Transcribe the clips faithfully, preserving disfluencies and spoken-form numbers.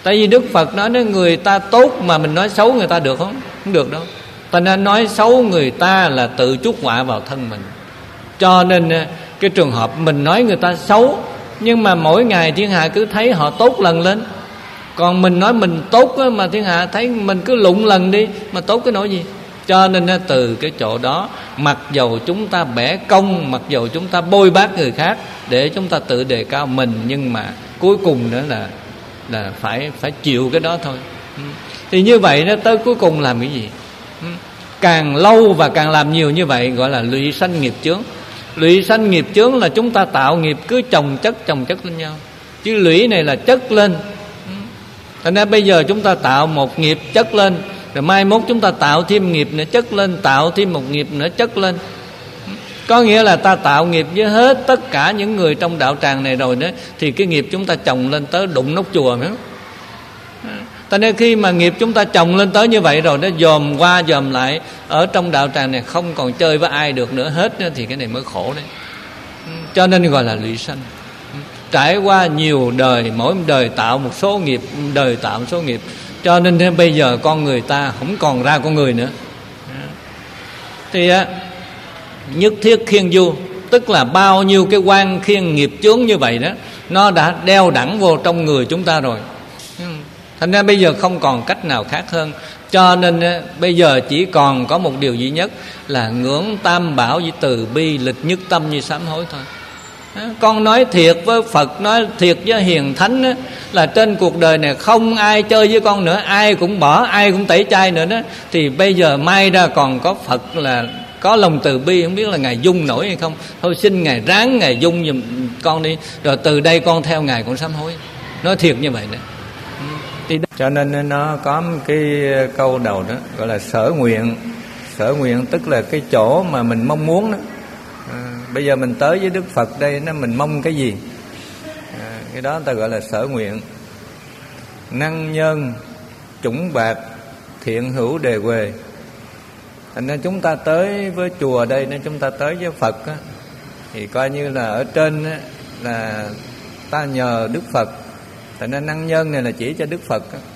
Tại vì Đức Phật nói, nói người ta tốt mà mình nói xấu người ta được không? Không được đâu. Ta nên nói xấu người ta là tự chuốc họa vào thân mình. Cho nên cái trường hợp mình nói người ta xấu, nhưng mà mỗi ngày thiên hạ cứ thấy họ tốt lần lên. Còn mình nói mình tốt mà thiên hạ thấy mình cứ lụng lần đi, mà tốt cái nỗi gì? Cho nên từ cái chỗ đó, mặc dầu chúng ta bẻ công, mặc dầu chúng ta bôi bác người khác để chúng ta tự đề cao mình, nhưng mà cuối cùng nữa là là phải phải chịu cái đó thôi. Thì như vậy nó tới cuối cùng làm cái gì? Càng lâu và càng làm nhiều như vậy gọi là lụy sanh nghiệp chướng. Lụy sanh nghiệp chướng là chúng ta tạo nghiệp cứ chồng chất chồng chất lên nhau, chứ lũy này là chất lên. Thành ra bây giờ chúng ta tạo một nghiệp chất lên, rồi mai mốt chúng ta tạo thêm nghiệp nữa chất lên, tạo thêm một nghiệp nữa chất lên. Có nghĩa là ta tạo nghiệp với hết tất cả những người trong đạo tràng này rồi đó, thì cái nghiệp chúng ta chồng lên tới đụng nóc chùa nữa. Cho nên khi mà nghiệp chúng ta chồng lên tới như vậy rồi, nó dòm qua dòm lại, ở trong đạo tràng này không còn chơi với ai được nữa hết nữa, thì cái này mới khổ đấy. Cho nên gọi là lụy sanh. Trải qua nhiều đời, mỗi đời tạo một số nghiệp, đời tạo một số nghiệp. Cho nên bây giờ con người ta không còn ra con người nữa. Thì nhất thiết khiên du, tức là bao nhiêu cái quan khiên nghiệp chướng như vậy đó, nó đã đeo đẳng vô trong người chúng ta rồi. Thành ra bây giờ không còn cách nào khác hơn. Cho nên bây giờ chỉ còn có một điều duy nhất là ngưỡng tam bảo với từ bi, lịch nhất tâm như sám hối thôi. Con nói thiệt với Phật, nói thiệt với hiền thánh đó, là trên cuộc đời này không ai chơi với con nữa, ai cũng bỏ, ai cũng tẩy chay nữa đó. Thì bây giờ may ra còn có Phật là có lòng từ bi, không biết là Ngài dung nổi hay không. Thôi xin Ngài ráng Ngài dung giùm con đi, rồi từ đây con theo Ngài con sám hối. Nói thiệt như vậy đó. Thì đó. Cho nên nó có một cái câu đầu đó gọi là sở nguyện. Sở nguyện tức là cái chỗ mà mình mong muốn đó. À, bây giờ mình tới với Đức Phật đây, nó mình mong cái gì? À, cái đó ta gọi là sở nguyện. Năng nhân chủng bạc thiện hữu đề huề. Thành ra chúng ta tới với chùa đây, nên chúng ta tới với Phật á, thì coi như là ở trên á, là ta nhờ Đức Phật. Thành ra năng nhân này là chỉ cho Đức Phật á.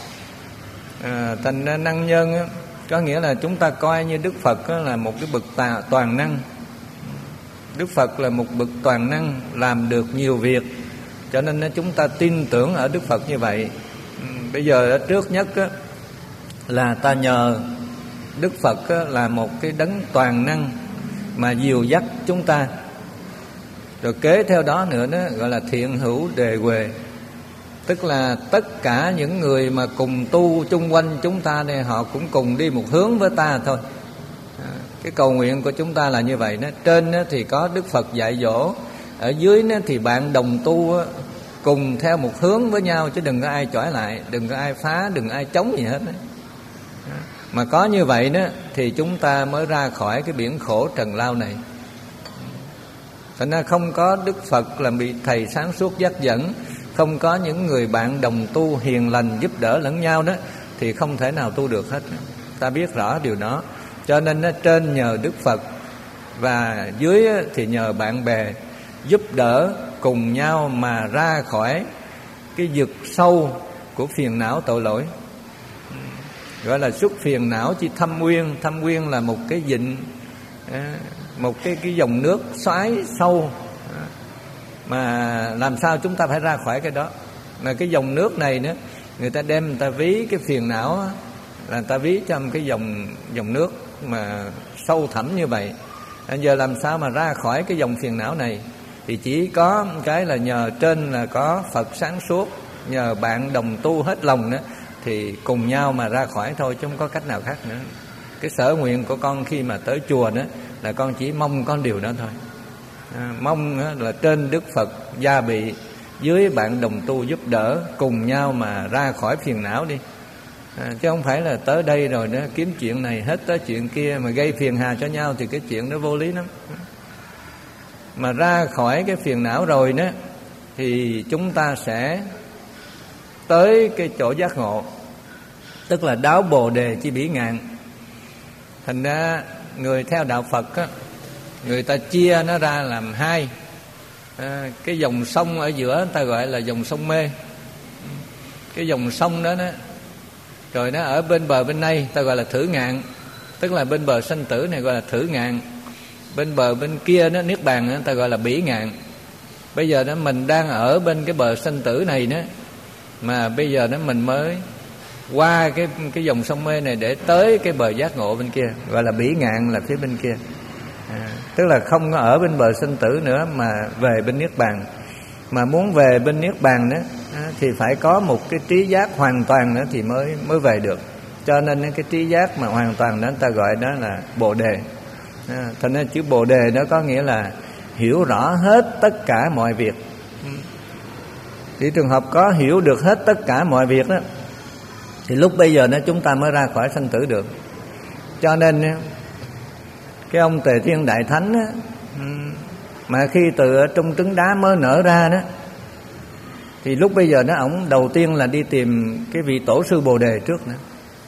À, thành ra năng nhân á, có nghĩa là chúng ta coi như Đức Phật á, là một cái bậc tà, toàn năng. Đức Phật là một bậc toàn năng, làm được nhiều việc. Cho nên á, chúng ta tin tưởng ở Đức Phật như vậy. Ừ, bây giờ trước nhất á, là ta nhờ Đức Phật á, là một cái đấng toàn năng mà dìu dắt chúng ta. Rồi kế theo đó nữa đó gọi là thiện hữu đề huề, tức là tất cả những người mà cùng tu chung quanh chúng ta này, họ cũng cùng đi một hướng với ta thôi. À, cái cầu nguyện của chúng ta là như vậy đó. Trên đó thì có Đức Phật dạy dỗ, ở dưới đó thì bạn đồng tu đó, cùng theo một hướng với nhau, chứ đừng có ai chỏi lại, đừng có ai phá, đừng ai chống gì hết đó. À, mà có như vậy đó thì chúng ta mới ra khỏi cái biển khổ trần lao này. Thành ra không có Đức Phật làm bị thầy sáng suốt dắt dẫn, không có những người bạn đồng tu hiền lành giúp đỡ lẫn nhau đó, thì không thể nào tu được hết. Ta biết rõ điều đó. Cho nên nó trên nhờ Đức Phật, và dưới thì nhờ bạn bè giúp đỡ cùng nhau mà ra khỏi cái vực sâu của phiền não tội lỗi. Gọi là xuất phiền não chi thâm uyên. Thâm uyên là một cái vịnh, một cái, cái dòng nước xoáy sâu, mà làm sao chúng ta phải ra khỏi cái đó. Mà cái dòng nước này nữa, người ta đem người ta ví cái phiền não là người ta ví trong cái dòng dòng nước mà sâu thẳm như vậy. Bây giờ làm sao mà ra khỏi cái dòng phiền não này? Thì chỉ có cái là nhờ trên là có Phật sáng suốt, nhờ bạn đồng tu hết lòng nữa, thì cùng nhau mà ra khỏi thôi, chứ không có cách nào khác nữa. Cái sở nguyện của con khi mà tới chùa đó là con chỉ mong con điều đó thôi. À, mong là trên Đức Phật gia bị, dưới bạn đồng tu giúp đỡ, cùng nhau mà ra khỏi phiền não đi. À, chứ không phải là tới đây rồi đó kiếm chuyện này hết tới chuyện kia mà gây phiền hà cho nhau, thì cái chuyện đó vô lý lắm. Mà ra khỏi cái phiền não rồi đó thì chúng ta sẽ tới cái chỗ giác ngộ, tức là đáo bồ đề chi bỉ ngạn. Thành ra người theo đạo Phật á, người ta chia nó ra làm hai. À, cái dòng sông ở giữa ta gọi là dòng sông mê. cái dòng sông đó đó, rồi nó ở bên bờ bên này ta gọi là thử ngạn, tức là bên bờ sanh tử này gọi là thử ngạn, bên bờ bên kia nó niết bàn đó, ta gọi là bỉ ngạn. Bây giờ đó mình đang ở bên cái bờ sanh tử này đó, mà bây giờ đó mình mới qua cái cái dòng sông mê này để tới cái bờ giác ngộ bên kia, gọi là bỉ ngạn, là phía bên kia. À, tức là không có ở bên bờ sanh tử nữa mà về bên niết bàn. Mà muốn về bên niết bàn đó thì phải có một cái trí giác hoàn toàn nữa thì mới mới về được. Cho nên cái trí giác mà hoàn toàn đó ta gọi đó là Bồ đề. À, thành ra chữ Bồ đề đó có nghĩa là hiểu rõ hết tất cả mọi việc. Thì trường hợp có hiểu được hết tất cả mọi việc đó, thì lúc bây giờ đó chúng ta mới ra khỏi sanh tử được. Cho nên cái ông Tề Thiên Đại Thánh đó, mà khi từ ở trong trứng đá mới nở ra đó, thì lúc bây giờ đó ổng đầu tiên là đi tìm cái vị tổ sư Bồ đề trước nữa.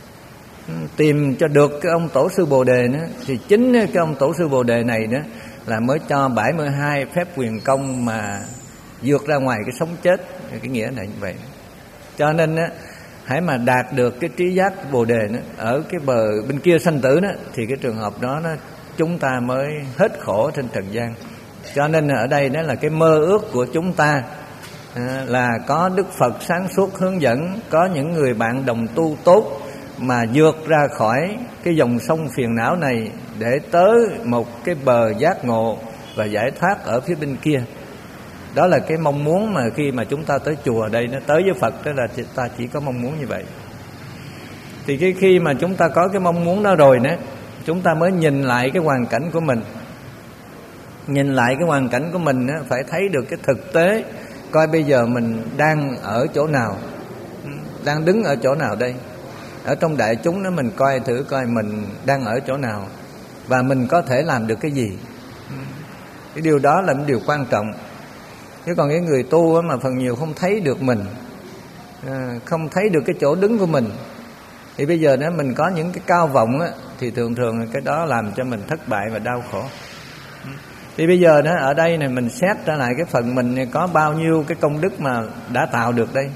Tìm cho được cái ông tổ sư Bồ đề nữa, thì chính cái ông tổ sư Bồ đề này đó là mới cho bảy mươi hai phép quyền công mà vượt ra ngoài cái sống chết. Cái nghĩa này như vậy. Cho nên á, hãy mà đạt được cái trí giác Bồ đề đó, ở cái bờ bên kia sanh tử đó, thì cái trường hợp đó, đó chúng ta mới hết khổ trên trần gian. Cho nên ở đây đó là cái mơ ước của chúng ta, à, là có Đức Phật sáng suốt hướng dẫn, có những người bạn đồng tu tốt mà vượt ra khỏi cái dòng sông phiền não này để tới một cái bờ giác ngộ và giải thoát ở phía bên kia. Đó là cái mong muốn mà khi mà chúng ta tới chùa đây, nó tới với Phật đó là ta chỉ có mong muốn như vậy. Thì cái khi mà chúng ta có cái mong muốn đó rồi đó, chúng ta mới nhìn lại cái hoàn cảnh của mình. Nhìn lại cái hoàn cảnh của mình đó, phải thấy được cái thực tế, coi bây giờ mình đang ở chỗ nào, đang đứng ở chỗ nào đây. Ở trong đại chúng đó mình coi thử coi mình đang ở chỗ nào và mình có thể làm được cái gì. Cái điều đó là một điều quan trọng. Chứ còn cái người tu mà phần nhiều không thấy được mình, không thấy được cái chỗ đứng của mình, thì bây giờ đó mình có những cái cao vọng á, thì thường thường cái đó làm cho mình thất bại và đau khổ. Thì bây giờ đó ở đây này mình xét trở lại cái phần mình có bao nhiêu cái công đức mà đã tạo được đây,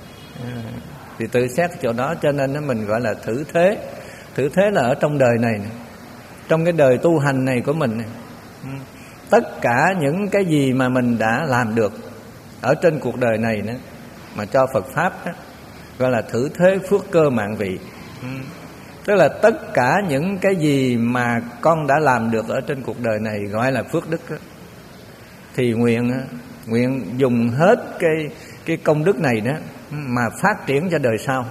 thì tự xét chỗ đó. Cho nên nó mình gọi là thử thế. Thử thế là ở trong đời này, này trong cái đời tu hành này của mình này, tất cả những cái gì mà mình đã làm được ở trên cuộc đời này nữa, mà cho Phật Pháp đó, gọi là thử thế phước cơ mạng vị. Tức là tất cả những cái gì mà con đã làm được ở trên cuộc đời này gọi là phước đức đó. Thì nguyện nguyện dùng hết cái cái công đức này đó mà phát triển cho đời sau.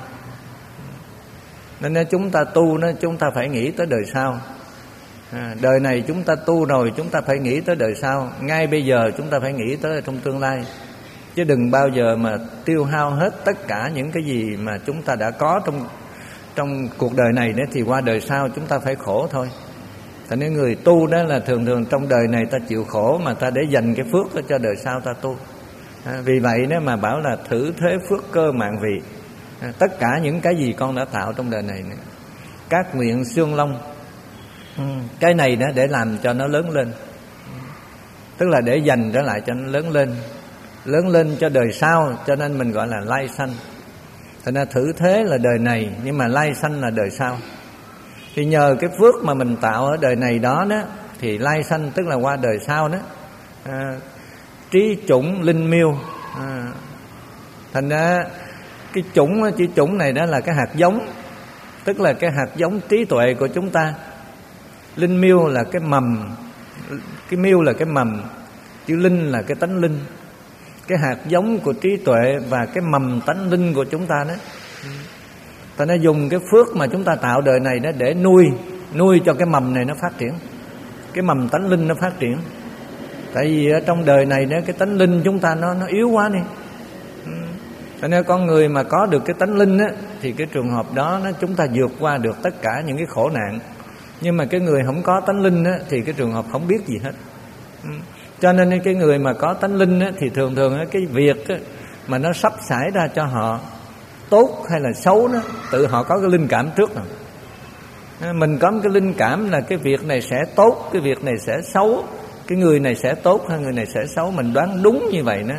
Nên chúng ta tu đó, chúng ta phải nghĩ tới đời sau. À, đời này chúng ta tu rồi, chúng ta phải nghĩ tới đời sau. Ngay bây giờ chúng ta phải nghĩ tới trong tương lai, chứ đừng bao giờ mà tiêu hao hết tất cả những cái gì mà chúng ta đã có trong trong cuộc đời này nữa, thì qua đời sau chúng ta phải khổ thôi. Thành nên người tu đó là thường thường trong đời này ta chịu khổ mà ta để dành cái phước cho đời sau ta tu. À, vì vậy đó mà bảo là thử thế phước cơ mạng vị. À, tất cả những cái gì con đã tạo trong đời này nữa, các nguyện xương long, ừ, cái này đó để làm cho nó lớn lên, tức là để dành trở lại cho nó lớn lên, lớn lên cho đời sau. Cho nên mình gọi là lai sanh. Thành ra thử thế là đời này, nhưng mà lai sanh là đời sau. Thì nhờ cái phước mà mình tạo ở đời này đó đó, thì lai sanh tức là qua đời sau đó, à, trí chủng linh miêu. À, thành ra cái chủng, chữ chủng này đó là cái hạt giống, tức là cái hạt giống trí tuệ của chúng ta. Linh miêu là cái mầm, cái miêu là cái mầm, chữ linh là cái tánh linh, cái hạt giống của trí tuệ và cái mầm tánh linh của chúng ta đó. Ta nó dùng cái phước mà chúng ta tạo đời này đó để nuôi nuôi cho cái mầm này nó phát triển, cái mầm tánh linh nó phát triển. Tại vì ở trong đời này đó cái tánh linh chúng ta nó nó yếu quá đi. Cho nên con người mà có được cái tánh linh á, thì cái trường hợp đó nó chúng ta vượt qua được tất cả những cái khổ nạn. Nhưng mà cái người không có tánh linh á, thì cái trường hợp không biết gì hết. Cho nên cái người mà có tánh linh á, thì thường thường á, cái việc á, mà nó sắp xảy ra cho họ tốt hay là xấu đó, tự họ có cái linh cảm trước rồi. Mình có một cái linh cảm là cái việc này sẽ tốt, cái việc này sẽ xấu, cái người này sẽ tốt hay người này sẽ xấu. Mình đoán đúng như vậy đó,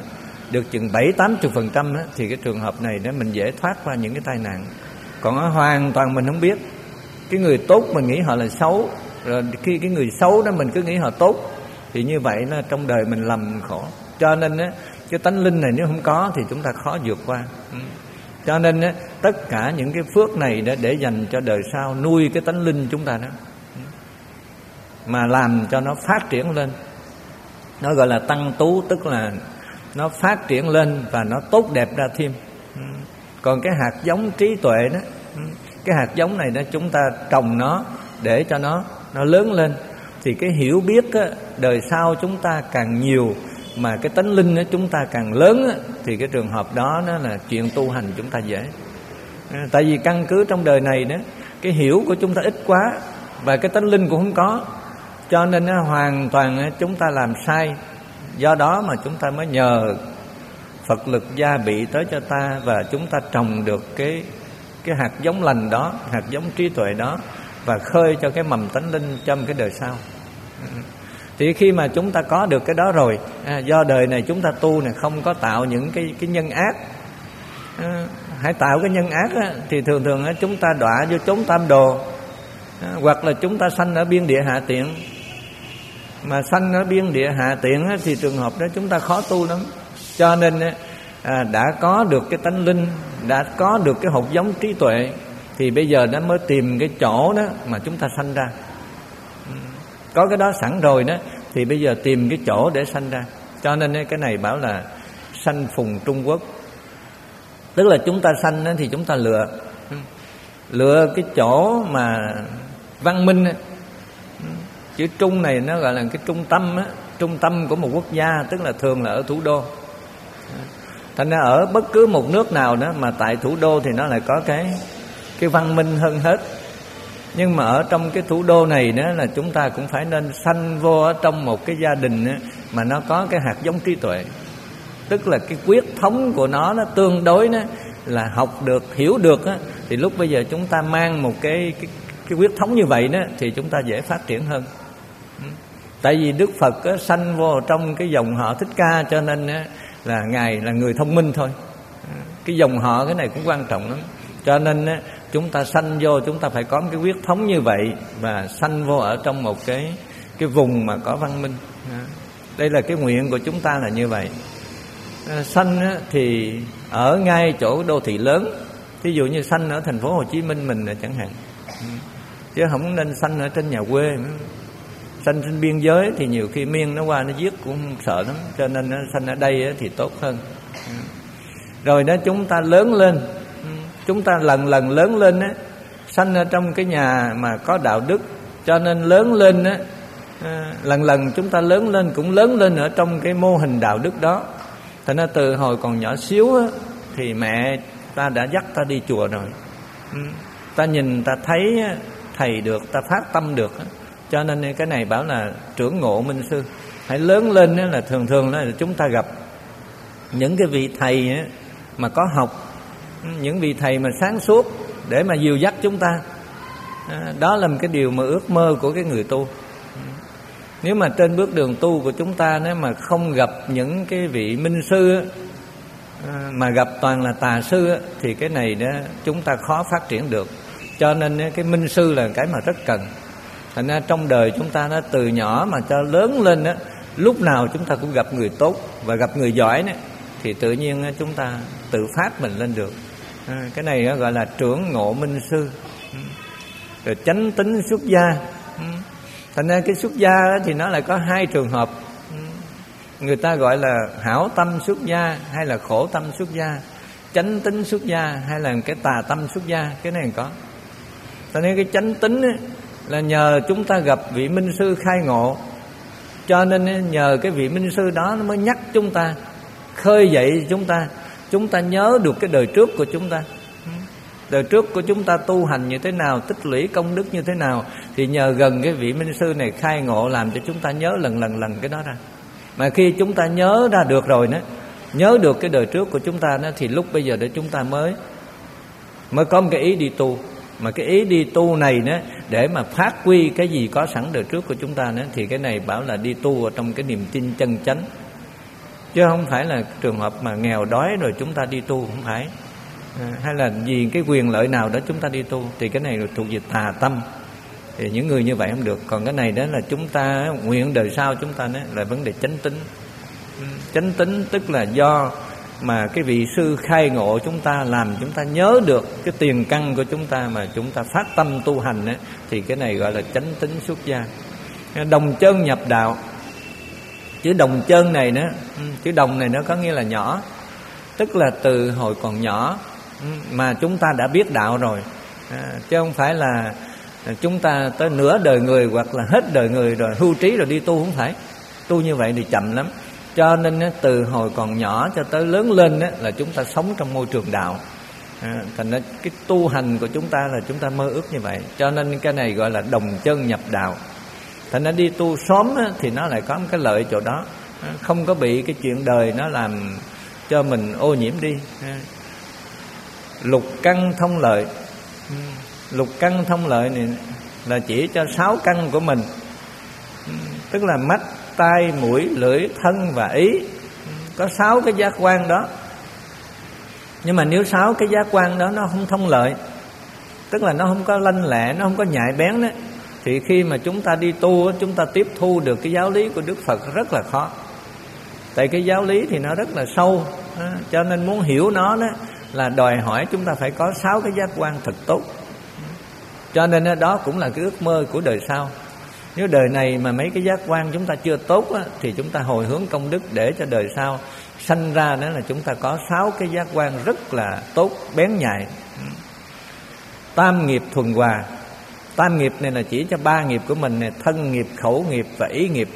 được chừng bảy tám mươi phần trăm thì cái trường hợp này đó mình dễ thoát qua những cái tai nạn. Còn nó hoàn toàn mình không biết. Cái người tốt mình nghĩ họ là xấu, rồi khi cái người xấu đó mình cứ nghĩ họ tốt, thì như vậy nó trong đời mình lầm khổ. Cho nên á, cái tánh linh này nếu không có thì chúng ta khó vượt qua. Cho nên á, tất cả những cái phước này đó để dành cho đời sau, nuôi cái tánh linh chúng ta đó, mà làm cho nó phát triển lên. Nó gọi là tăng tú, tức là nó phát triển lên và nó tốt đẹp ra thêm. Còn cái hạt giống trí tuệ đó, cái hạt giống này đó chúng ta trồng nó để cho nó nó lớn lên, thì cái hiểu biết á, đời sau chúng ta càng nhiều, mà cái tánh linh á, chúng ta càng lớn á, thì cái trường hợp đó nó là chuyện tu hành chúng ta dễ. Tại vì căn cứ trong đời này đó, cái hiểu của chúng ta ít quá, và cái tánh linh cũng không có, cho nên á, hoàn toàn á, chúng ta làm sai. Do đó mà chúng ta mới nhờ Phật lực gia bị tới cho ta, và chúng ta trồng được cái cái hạt giống lành đó, hạt giống trí tuệ đó, và khơi cho cái mầm tánh linh trong cái đời sau. Thì khi mà chúng ta có được cái đó rồi, à, do đời này chúng ta tu này không có tạo những cái cái nhân ác. À, hãy tạo cái nhân ác á, thì thường thường á, chúng ta đọa vô chốn tam đồ, à, hoặc là chúng ta sanh ở biên địa hạ tiện. Mà sanh ở biên địa hạ tiện á, thì trường hợp đó chúng ta khó tu lắm. Cho nên á, à, đã có được cái tánh linh, đã có được cái hột giống trí tuệ, thì bây giờ nó mới tìm cái chỗ đó mà chúng ta sanh ra. Có cái đó sẵn rồi đó, thì bây giờ tìm cái chỗ để sanh ra. Cho nên cái này bảo là sanh phùng Trung Quốc. Tức là chúng ta sanh thì chúng ta lựa Lựa cái chỗ mà văn minh. Chữ trung này nó gọi là cái trung tâm á, trung tâm của một quốc gia, tức là thường là ở thủ đô. Thành ra ở bất cứ một nước nào đó mà tại thủ đô thì nó lại có cái cái văn minh hơn hết. Nhưng mà ở trong cái thủ đô này đó là chúng ta cũng phải nên sanh vô ở trong một cái gia đình đó, mà nó có cái hạt giống trí tuệ. Tức là cái quyết thống của nó nó tương đối đó, là học được, hiểu được đó, thì lúc bây giờ chúng ta mang một cái cái, cái quyết thống như vậy đó, thì chúng ta dễ phát triển hơn. Tại vì Đức Phật á, sanh vô trong cái dòng họ Thích Ca, cho nên á, là Ngài là người thông minh thôi. Cái dòng họ cái này cũng quan trọng lắm. Cho nên á, chúng ta sanh vô, chúng ta phải có một cái quyết thống như vậy, và sanh vô ở trong một cái cái vùng mà có văn minh. Đây là cái nguyện của chúng ta là như vậy. Sanh á, thì ở ngay chỗ đô thị lớn, ví dụ như sanh ở thành phố Hồ Chí Minh mình chẳng hạn, chứ không nên sanh ở trên nhà quê. Sanh trên biên giới thì nhiều khi miên nó qua nó giết cũng sợ lắm, cho nên nó sanh ở đây thì tốt hơn. Rồi đó chúng ta lớn lên, chúng ta lần lần lớn lên á, sanh ở trong cái nhà mà có đạo đức, cho nên lớn lên á, lần lần chúng ta lớn lên cũng lớn lên ở trong cái mô hình đạo đức đó. Thành ra từ hồi còn nhỏ xíu á, thì mẹ ta đã dắt ta đi chùa rồi. Ta nhìn ta thấy thầy được, ta phát tâm được. Cho nên cái này bảo là trưởng ngộ minh sư. Hãy lớn lên là thường thường là chúng ta gặp những cái vị thầy mà có học, những vị thầy mà sáng suốt để mà dìu dắt chúng ta. Đó là một cái điều mà ước mơ của cái người tu. Nếu mà trên bước đường tu của chúng ta nếu mà không gặp những cái vị minh sư mà gặp toàn là tà sư, thì cái này đó chúng ta khó phát triển được. Cho nên cái minh sư là cái mà rất cần. Thành ra trong đời chúng ta nó từ nhỏ mà cho lớn lên đó, lúc nào chúng ta cũng gặp người tốt và gặp người giỏi đó, thì tự nhiên chúng ta tự phát mình lên được. À, cái này gọi là trưởng ngộ minh sư. Rồi chánh tính xuất gia. Thành ra cái xuất gia thì nó lại có hai trường hợp. Người ta gọi là hảo tâm xuất gia hay là khổ tâm xuất gia, chánh tính xuất gia hay là cái tà tâm xuất gia. Cái này có. Thành ra cái chánh tính ấy, là nhờ chúng ta gặp vị minh sư khai ngộ, cho nên nhờ cái vị minh sư đó nó mới nhắc chúng ta, khơi dậy chúng ta, chúng ta nhớ được cái đời trước của chúng ta. Đời trước của chúng ta tu hành như thế nào, tích lũy công đức như thế nào, thì nhờ gần cái vị minh sư này khai ngộ làm cho chúng ta nhớ lần lần lần cái đó ra. Mà khi chúng ta nhớ ra được rồi đó, nhớ được cái đời trước của chúng ta đó, thì lúc bây giờ để chúng ta mới mới có một cái ý đi tu. Mà cái ý đi tu này đó, để mà phát huy cái gì có sẵn đời trước của chúng ta đó, thì cái này bảo là đi tu ở trong cái niềm tin chân chánh. chứ không phải là trường hợp mà nghèo đói rồi chúng ta đi tu, không phải. À, hay là vì cái quyền lợi nào đó chúng ta đi tu, thì cái này là thuộc về tà tâm, thì những người như vậy không được. Còn cái này đó là chúng ta nguyện đời sau chúng ta đó là vấn đề chánh tín. Chánh tín tức là do mà cái vị sư khai ngộ chúng ta, làm chúng ta nhớ được cái tiền căn của chúng ta mà chúng ta phát tâm tu hành đó, thì cái này gọi là chánh tín xuất gia. Đồng chân nhập đạo, chữ đồng chân này nữa, chữ đồng này nó có nghĩa là nhỏ, tức là từ hồi còn nhỏ mà chúng ta đã biết đạo rồi, à, chứ không phải là chúng ta tới nửa đời người hoặc là hết đời người rồi hưu trí rồi đi tu, không phải. Tu như vậy thì chậm lắm. Cho nên từ hồi còn nhỏ cho tới lớn lên là chúng ta sống trong môi trường đạo, à, thành ra cái tu hành của chúng ta là chúng ta mơ ước như vậy. Cho nên cái này gọi là đồng chân nhập đạo. Thành ra đi tu sớm thì nó lại có một cái lợi chỗ đó, không có bị cái chuyện đời nó làm cho mình ô nhiễm đi. Lục căn thông lợi, lục căn thông lợi này là chỉ cho sáu căn của mình, tức là mắt, tai, mũi, lưỡi, thân và ý. Có sáu cái giác quan đó. Nhưng mà nếu sáu cái giác quan đó nó không thông lợi, tức là nó không có lanh lẹ, nó không có nhạy bén đó, thì khi mà chúng ta đi tu, chúng ta tiếp thu được cái giáo lý của Đức Phật rất là khó. Tại cái giáo lý thì nó rất là sâu, cho nên muốn hiểu nó đó là đòi hỏi chúng ta phải có sáu cái giác quan thật tốt. Cho nên đó cũng là cái ước mơ của đời sau. Nếu đời này mà mấy cái giác quan chúng ta chưa tốt á, thì chúng ta hồi hướng công đức để cho đời sau sanh ra đó là chúng ta có sáu cái giác quan rất là tốt, bén nhạy. Tam nghiệp thuần hòa. Tam nghiệp này là chỉ cho ba nghiệp của mình này: thân nghiệp, khẩu nghiệp và ý nghiệp.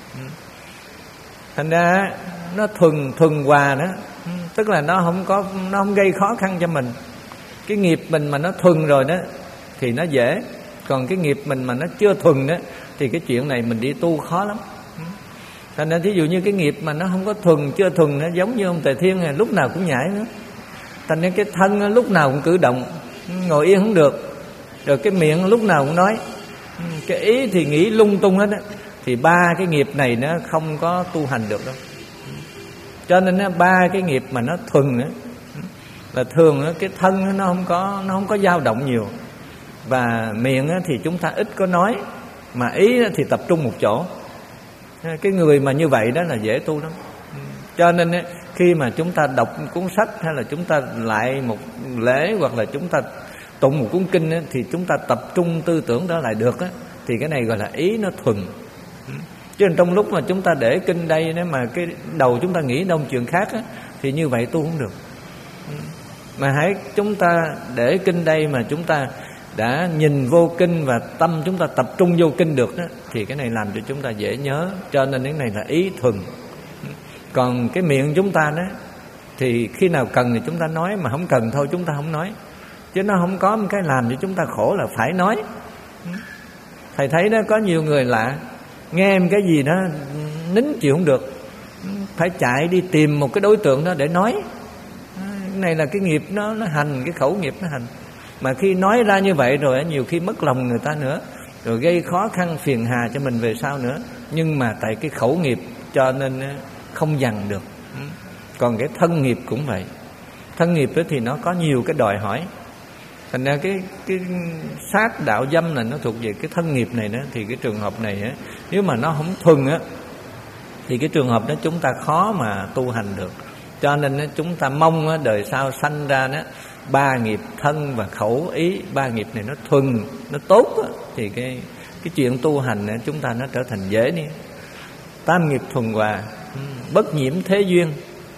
Thành ra nó thuần thuần hòa đó, tức là nó không có nó không gây khó khăn cho mình. Cái nghiệp mình mà nó thuần rồi đó thì nó dễ, còn cái nghiệp mình mà nó chưa thuần đó thì cái chuyện này mình đi tu khó lắm. Thành ra thí dụ như cái nghiệp mà nó không có thuần, chưa thuần, nó giống như ông Tề Thiên này, lúc nào cũng nhảy nữa. Thành ra cái thân lúc nào cũng cử động, ngồi yên không được. Rồi cái miệng lúc nào cũng nói, cái ý thì nghĩ lung tung hết á. Thì ba cái nghiệp này nó không có tu hành được đâu. Cho nên ba cái nghiệp mà nó thuần á, là thường cái thân nó không có nó không có dao động nhiều, và miệng thì chúng ta ít có nói, mà ý thì tập trung một chỗ. Cái người mà như vậy đó là dễ tu lắm. Cho nên khi mà chúng ta đọc cuốn sách, hay là chúng ta lại một lễ, hoặc là chúng ta tụng một cuốn kinh thì chúng ta tập trung tư tưởng đó lại được, thì cái này gọi là ý nó thuần. Chứ trong lúc mà chúng ta để kinh đây, nếu mà cái đầu chúng ta nghĩ đông chuyện khác á, thì như vậy tu không được. Mà hãy chúng ta để kinh đây mà chúng ta đã nhìn vô kinh và tâm chúng ta tập trung vô kinh được đó, thì cái này làm cho chúng ta dễ nhớ. Cho nên cái này là ý thuần. Còn cái miệng chúng ta đó thì khi nào cần thì chúng ta nói, mà không cần thôi chúng ta không nói. Chứ nó không có một cái làm cho chúng ta khổ là phải nói. Thầy thấy đó, có nhiều người lạ, nghe một cái gì đó nín chịu không được, phải chạy đi tìm một cái đối tượng đó để nói. Cái này là cái nghiệp nó, nó hành, cái khẩu nghiệp nó hành. Mà khi nói ra như vậy rồi nhiều khi mất lòng người ta nữa, rồi gây khó khăn phiền hà cho mình về sau nữa. Nhưng mà tại cái khẩu nghiệp cho nên không dằn được. Còn cái thân nghiệp cũng vậy. Thân nghiệp đó thì nó có nhiều cái đòi hỏi. Thành ra cái, cái sát đạo dâm là nó thuộc về cái thân nghiệp này đó. Thì cái trường hợp này á, nếu mà nó không thuần á, thì cái trường hợp đó chúng ta khó mà tu hành được. Cho nên á, chúng ta mong á, đời sau sanh ra đó, ba nghiệp thân và khẩu ý, ba nghiệp này nó thuần, nó tốt á, thì cái, cái chuyện tu hành á, chúng ta nó trở thành dễ đi. Tam nghiệp thuần hòa, bất nhiễm thế duyên.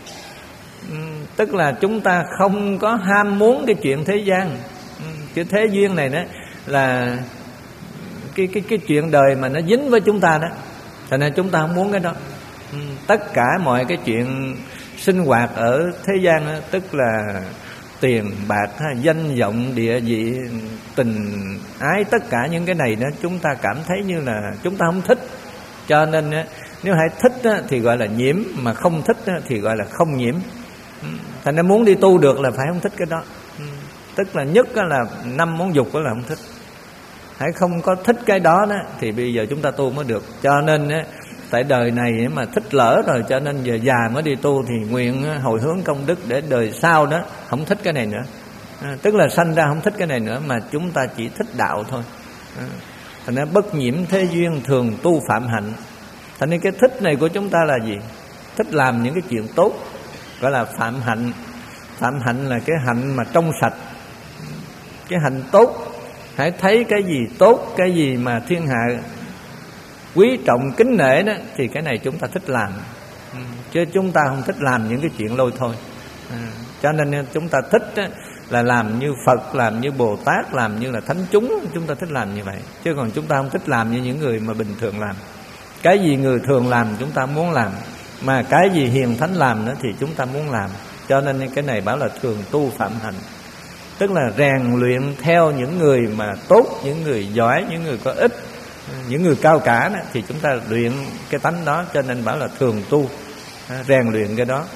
Tức là chúng ta không có ham muốn cái chuyện thế gian. Chữ thế duyên này đó là cái, cái, cái chuyện đời mà nó dính với chúng ta đó. Thành ra chúng ta không muốn cái đó. Tất cả mọi cái chuyện sinh hoạt ở thế gian đó, tức là tiền bạc, danh vọng, địa vị, tình ái, tất cả những cái này đó chúng ta cảm thấy như là chúng ta không thích. Cho nên nếu hãy thích thì gọi là nhiễm, mà không thích thì gọi là không nhiễm. Thành ra muốn đi tu được là phải không thích cái đó. Tức là nhất là năm món dục đó là không thích. Hãy không có thích cái đó đó thì bây giờ chúng ta tu mới được. Cho nên tại đời này mà thích lỡ rồi, cho nên giờ già mới đi tu thì nguyện hồi hướng công đức để đời sau đó không thích cái này nữa. À, tức là sanh ra không thích cái này nữa, mà chúng ta chỉ thích đạo thôi. À, thành ra bất nhiễm thế duyên, thường tu phạm hạnh. Thành nên cái thích này của chúng ta là gì? Thích làm những cái chuyện tốt, gọi là phạm hạnh. Phạm hạnh là cái hạnh mà trong sạch, cái hạnh tốt. Hãy thấy cái gì tốt, cái gì mà thiên hạ quý trọng kính nể đó, thì cái này chúng ta thích làm. Ừ. Chứ chúng ta không thích làm những cái chuyện lôi thôi. À, cho nên chúng ta thích đó, là làm như Phật, làm như Bồ Tát, làm như là thánh chúng. Chúng ta thích làm như vậy. Chứ còn chúng ta không thích làm như những người mà bình thường làm. Cái gì người thường làm chúng ta muốn làm, mà cái gì hiền thánh làm nữa thì chúng ta muốn làm. Cho nên cái này bảo là thường tu phạm hạnh. Tức là rèn luyện theo những người mà tốt, những người giỏi, những người có ích, những người cao cả đó, thì chúng ta luyện cái tánh đó. Cho nên bảo là thường tu, rèn luyện cái đó.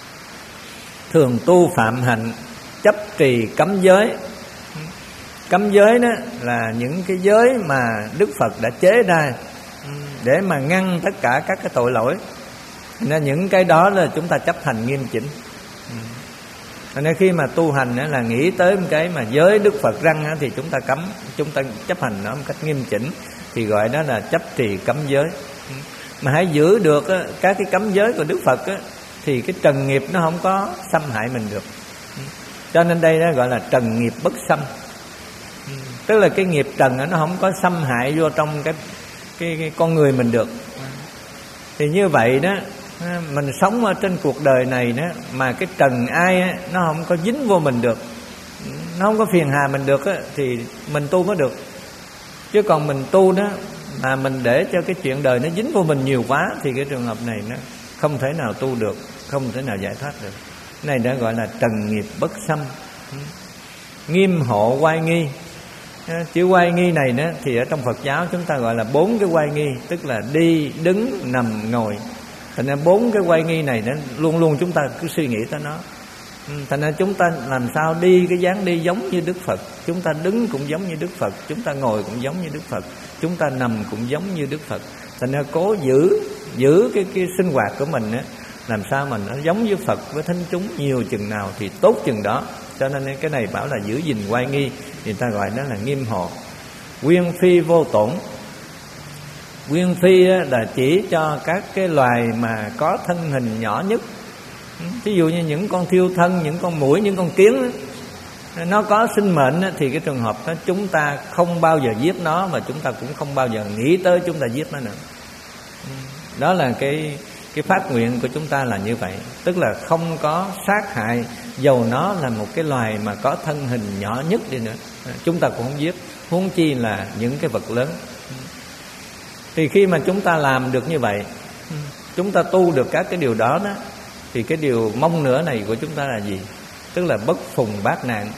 Thường tu phạm hạnh, chấp trì cấm giới. Cấm giới đó là những cái giới mà Đức Phật đã chế ra để mà ngăn tất cả các cái tội lỗi. Nên những cái đó là chúng ta chấp hành nghiêm chỉnh. Nên khi mà tu hành là nghĩ tới một cái mà giới Đức Phật răng thì chúng ta cấm, chúng ta chấp hành nó một cách nghiêm chỉnh, thì gọi đó là chấp trì cấm giới. Mà hãy giữ được các cái cấm giới của Đức Phật thì cái trần nghiệp nó không có xâm hại mình được. Cho nên đây đó gọi là trần nghiệp bất xâm. Tức là cái nghiệp trần nó không có xâm hại vô trong cái, cái, cái con người mình được. Thì như vậy đó, mình sống ở trên cuộc đời này đó, mà cái trần ai á, nó không có dính vô mình được, nó không có phiền hà mình được á, thì mình tu mới được. Chứ còn mình tu đó mà mình để cho cái chuyện đời nó dính vô mình nhiều quá, thì cái trường hợp này nó không thể nào tu được, không thể nào giải thoát được. Cái này đã gọi là trần nghiệp bất xâm. Nghiêm hộ oai nghi. Chữ oai nghi này đó, thì ở trong Phật giáo chúng ta gọi là bốn cái oai nghi. Tức là đi, đứng, nằm, ngồi. Thành ra bốn cái oai nghi này đó, luôn luôn chúng ta cứ suy nghĩ tới nó. Thành ra chúng ta làm sao đi cái dáng đi giống như Đức Phật, chúng ta đứng cũng giống như Đức Phật, chúng ta ngồi cũng giống như Đức Phật, chúng ta nằm cũng giống như Đức Phật. Thành ra cố giữ giữ cái cái sinh hoạt của mình á, làm sao mà nó giống với Phật với thánh chúng nhiều chừng nào thì tốt chừng đó. Cho nên cái này bảo là giữ gìn oai nghi, người ta gọi đó là nghiêm hộ. Quyên phi vô tổn. Quyên phi là chỉ cho các cái loài mà có thân hình nhỏ nhất. Ví dụ như những con thiêu thân, những con muỗi, những con kiến, nó có sinh mệnh thì cái trường hợp đó chúng ta không bao giờ giết nó, và chúng ta cũng không bao giờ nghĩ tới chúng ta giết nó nữa. Đó là cái cái phát nguyện của chúng ta là như vậy. Tức là không có sát hại, dầu nó là một cái loài mà có thân hình nhỏ nhất đi nữa, chúng ta cũng không giết, huống chi là những cái vật lớn. Thì khi mà chúng ta làm được như vậy, chúng ta tu được các cái điều đó đó, thì cái điều mong nữa này của chúng ta là gì? Tức là bất phùng bát nạn.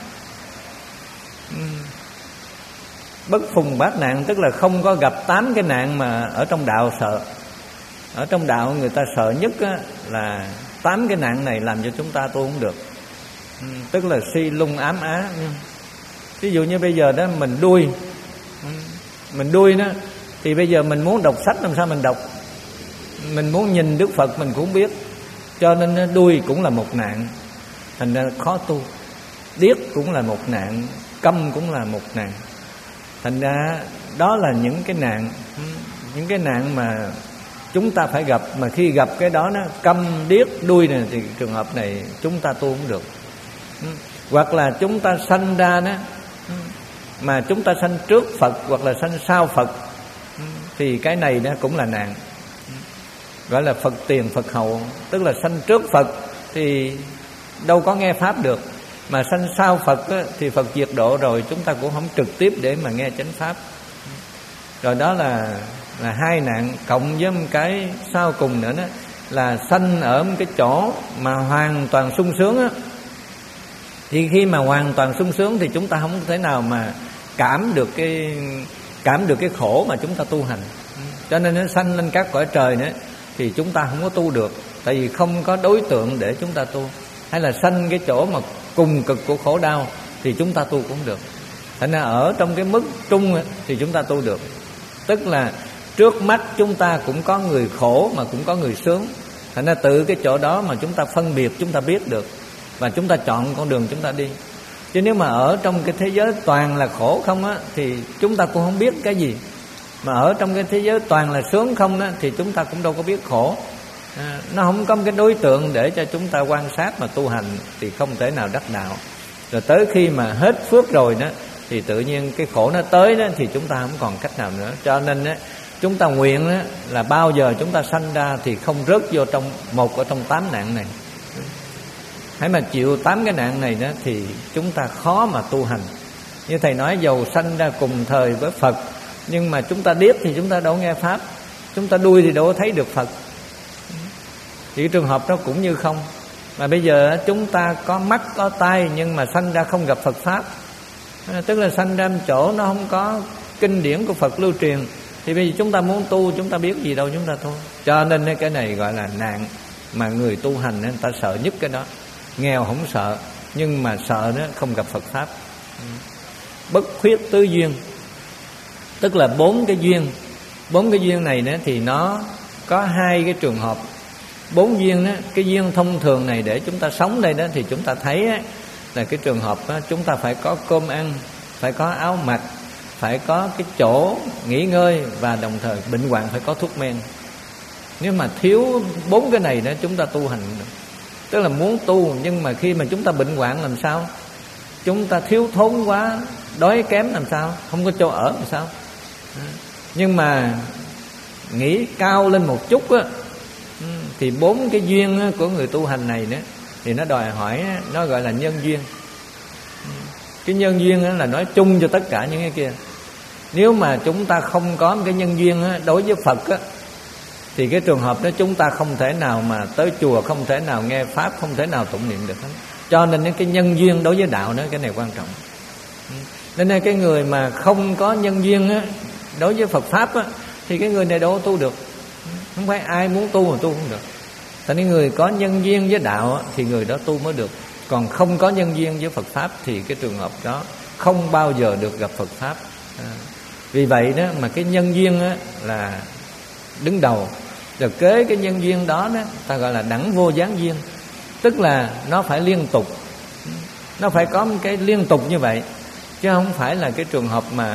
Bất phùng bát nạn tức là không có gặp tám cái nạn mà ở trong đạo sợ. Ở trong đạo người ta sợ nhất á, là tám cái nạn này làm cho chúng ta tu không được. Tức là si lung ám á. Ví dụ như bây giờ đó mình đuôi, mình đuôi đó, thì bây giờ mình muốn đọc sách làm sao mình đọc, mình muốn nhìn Đức Phật mình cũng không biết. Cho nên đuôi cũng là một nạn, thành ra khó tu. Điếc cũng là một nạn, câm cũng là một nạn. Thành ra đó là những cái nạn, những cái nạn mà chúng ta phải gặp. Mà khi gặp cái đó, nó câm, điếc, đuôi này, thì trường hợp này chúng ta tu không được. Hoặc là chúng ta sanh ra đó, mà chúng ta sanh trước Phật hoặc là sanh sau Phật, thì cái này đó cũng là nạn. Gọi là Phật tiền Phật hậu. Tức là sanh trước Phật thì đâu có nghe Pháp được, mà sanh sau Phật á, thì Phật diệt độ rồi, chúng ta cũng không trực tiếp để mà nghe chánh Pháp. Rồi đó là là hai nạn, cộng với một cái sau cùng nữa đó, là sanh ở một cái chỗ mà hoàn toàn sung sướng á. Thì khi mà hoàn toàn sung sướng thì chúng ta không thể nào mà cảm được cái cảm được cái khổ mà chúng ta tu hành. Cho nên nó sanh lên các cõi trời nữa thì chúng ta không có tu được, tại vì không có đối tượng để chúng ta tu. Hay là sanh cái chỗ mà cùng cực của khổ đau thì chúng ta tu cũng được. Thành ra ở trong cái mức trung thì chúng ta tu được. Tức là trước mắt chúng ta cũng có người khổ mà cũng có người sướng. Thành ra từ cái chỗ đó mà chúng ta phân biệt, chúng ta biết được, và chúng ta chọn con đường chúng ta đi. Chứ nếu mà ở trong cái thế giới toàn là khổ không á, thì chúng ta cũng không biết cái gì. Mà ở trong cái thế giới toàn là sướng không á, thì chúng ta cũng đâu có biết khổ. à, Nó không có cái đối tượng để cho chúng ta quan sát mà tu hành, thì không thể nào đắc đạo. Rồi tới khi mà hết phước rồi đó, thì tự nhiên cái khổ nó tới đó, thì chúng ta không còn cách nào nữa. Cho nên á, chúng ta nguyện á, là bao giờ chúng ta sanh ra thì không rớt vô trong một ở trong tám nạn này. Hãy mà chịu tám cái nạn này đó, thì chúng ta khó mà tu hành. Như thầy nói, dầu sanh ra cùng thời với Phật, nhưng mà chúng ta điếc thì chúng ta đâu nghe Pháp, chúng ta đuôi thì đâu có thấy được Phật. Thì cái trường hợp đó cũng như không. Mà bây giờ chúng ta có mắt có tai, nhưng mà sanh ra không gặp Phật Pháp, tức là sanh ra chỗ nó không có kinh điển của Phật lưu truyền, thì bây giờ chúng ta muốn tu, chúng ta biết gì đâu chúng ta tu. Cho nên cái này gọi là nạn mà người tu hành người ta sợ nhất cái đó. Nghèo không sợ, nhưng mà sợ nó không gặp Phật Pháp. Bất khuyết tứ duyên, tức là bốn cái duyên. Bốn cái duyên này nữa thì nó có hai cái trường hợp. Bốn duyên đó, cái duyên thông thường này để chúng ta sống đây đó, thì chúng ta thấy á, là cái trường hợp đó, chúng ta phải có cơm ăn, phải có áo mặc, phải có cái chỗ nghỉ ngơi, và đồng thời bệnh hoạn phải có thuốc men. Nếu mà thiếu bốn cái này đó, chúng ta tu hành được. Tức là muốn tu, nhưng mà khi mà chúng ta bệnh hoạn làm sao? Chúng ta thiếu thốn quá, đói kém làm sao? Không có chỗ ở làm sao? Nhưng mà nghĩ cao lên một chút á, thì bốn cái duyên của người tu hành này nữa, thì nó đòi hỏi, nó gọi là nhân duyên. Cái nhân duyên là nói chung cho tất cả những cái kia. Nếu mà chúng ta không có một cái nhân duyên đối với Phật á, thì cái trường hợp đó chúng ta không thể nào mà tới chùa, không thể nào nghe Pháp, không thể nào tụng niệm được hết. Cho nên cái nhân duyên đối với đạo đó, cái này quan trọng. Nên cái người mà không có nhân duyên á, đối với Phật Pháp á, thì cái người này đâu có tu được. Không phải ai muốn tu mà tu không được. Tại nên người có nhân duyên với đạo á, thì người đó tu mới được. Còn không có nhân duyên với Phật Pháp thì cái trường hợp đó không bao giờ được gặp Phật Pháp. à, Vì vậy đó mà cái nhân duyên á, là đứng đầu. Rồi kế cái nhân duyên đó, đó ta gọi là đẳng vô gián duyên. Tức là nó phải liên tục, nó phải có một cái liên tục như vậy, chứ không phải là cái trường hợp mà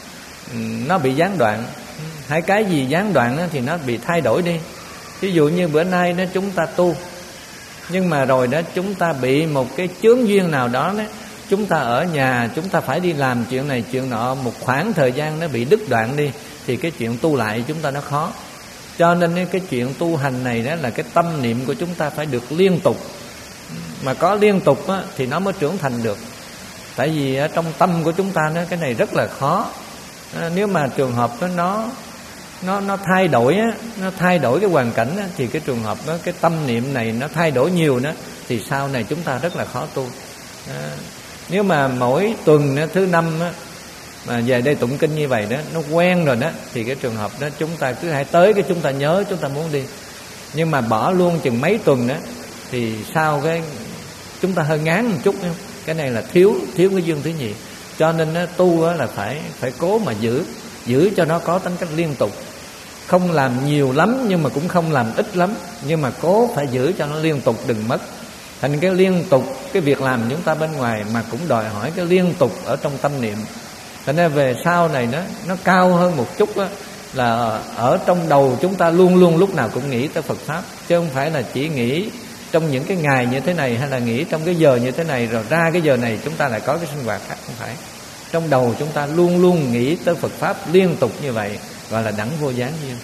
nó bị gián đoạn. Hai cái gì gián đoạn đó, thì nó bị thay đổi đi. Ví dụ như bữa nay đó chúng ta tu, nhưng mà rồi đó chúng ta bị một cái chướng duyên nào đó, đó chúng ta ở nhà, chúng ta phải đi làm chuyện này chuyện nọ, một khoảng thời gian nó bị đứt đoạn đi, thì cái chuyện tu lại chúng ta nó khó. Cho nên cái chuyện tu hành này đó là cái tâm niệm của chúng ta phải được liên tục. Mà có liên tục á, thì nó mới trưởng thành được. Tại vì ở trong tâm của chúng ta đó, cái này rất là khó. à, Nếu mà trường hợp đó nó nó nó thay đổi á, nó thay đổi cái hoàn cảnh á, thì cái trường hợp đó, cái tâm niệm này nó thay đổi nhiều đó, thì sau này chúng ta rất là khó tu. à, Nếu mà mỗi tuần á, thứ năm á, mà về đây tụng kinh như vậy đó, nó quen rồi đó, thì cái trường hợp đó chúng ta cứ hãy tới cái chúng ta nhớ, chúng ta muốn đi. Nhưng mà bỏ luôn chừng mấy tuần đó, thì sau cái chúng ta hơi ngán một chút. Cái này là thiếu thiếu cái duyên thứ nhì. Cho nên nó tu là phải phải cố mà giữ giữ cho nó có tính cách liên tục. Không làm nhiều lắm, nhưng mà cũng không làm ít lắm, nhưng mà cố phải giữ cho nó liên tục, đừng mất. Thành cái liên tục, cái việc làm chúng ta bên ngoài mà cũng đòi hỏi cái liên tục ở trong tâm niệm. Thành ra về sau này nó nó cao hơn một chút đó, là ở trong đầu chúng ta luôn luôn lúc nào cũng nghĩ tới Phật Pháp, chứ không phải là chỉ nghĩ trong những cái ngày như thế này, hay là nghĩ trong cái giờ như thế này, rồi ra cái giờ này chúng ta lại có cái sinh hoạt khác. Không phải. Trong đầu chúng ta luôn luôn nghĩ tới Phật Pháp liên tục như vậy, gọi là đẳng vô gián duyên.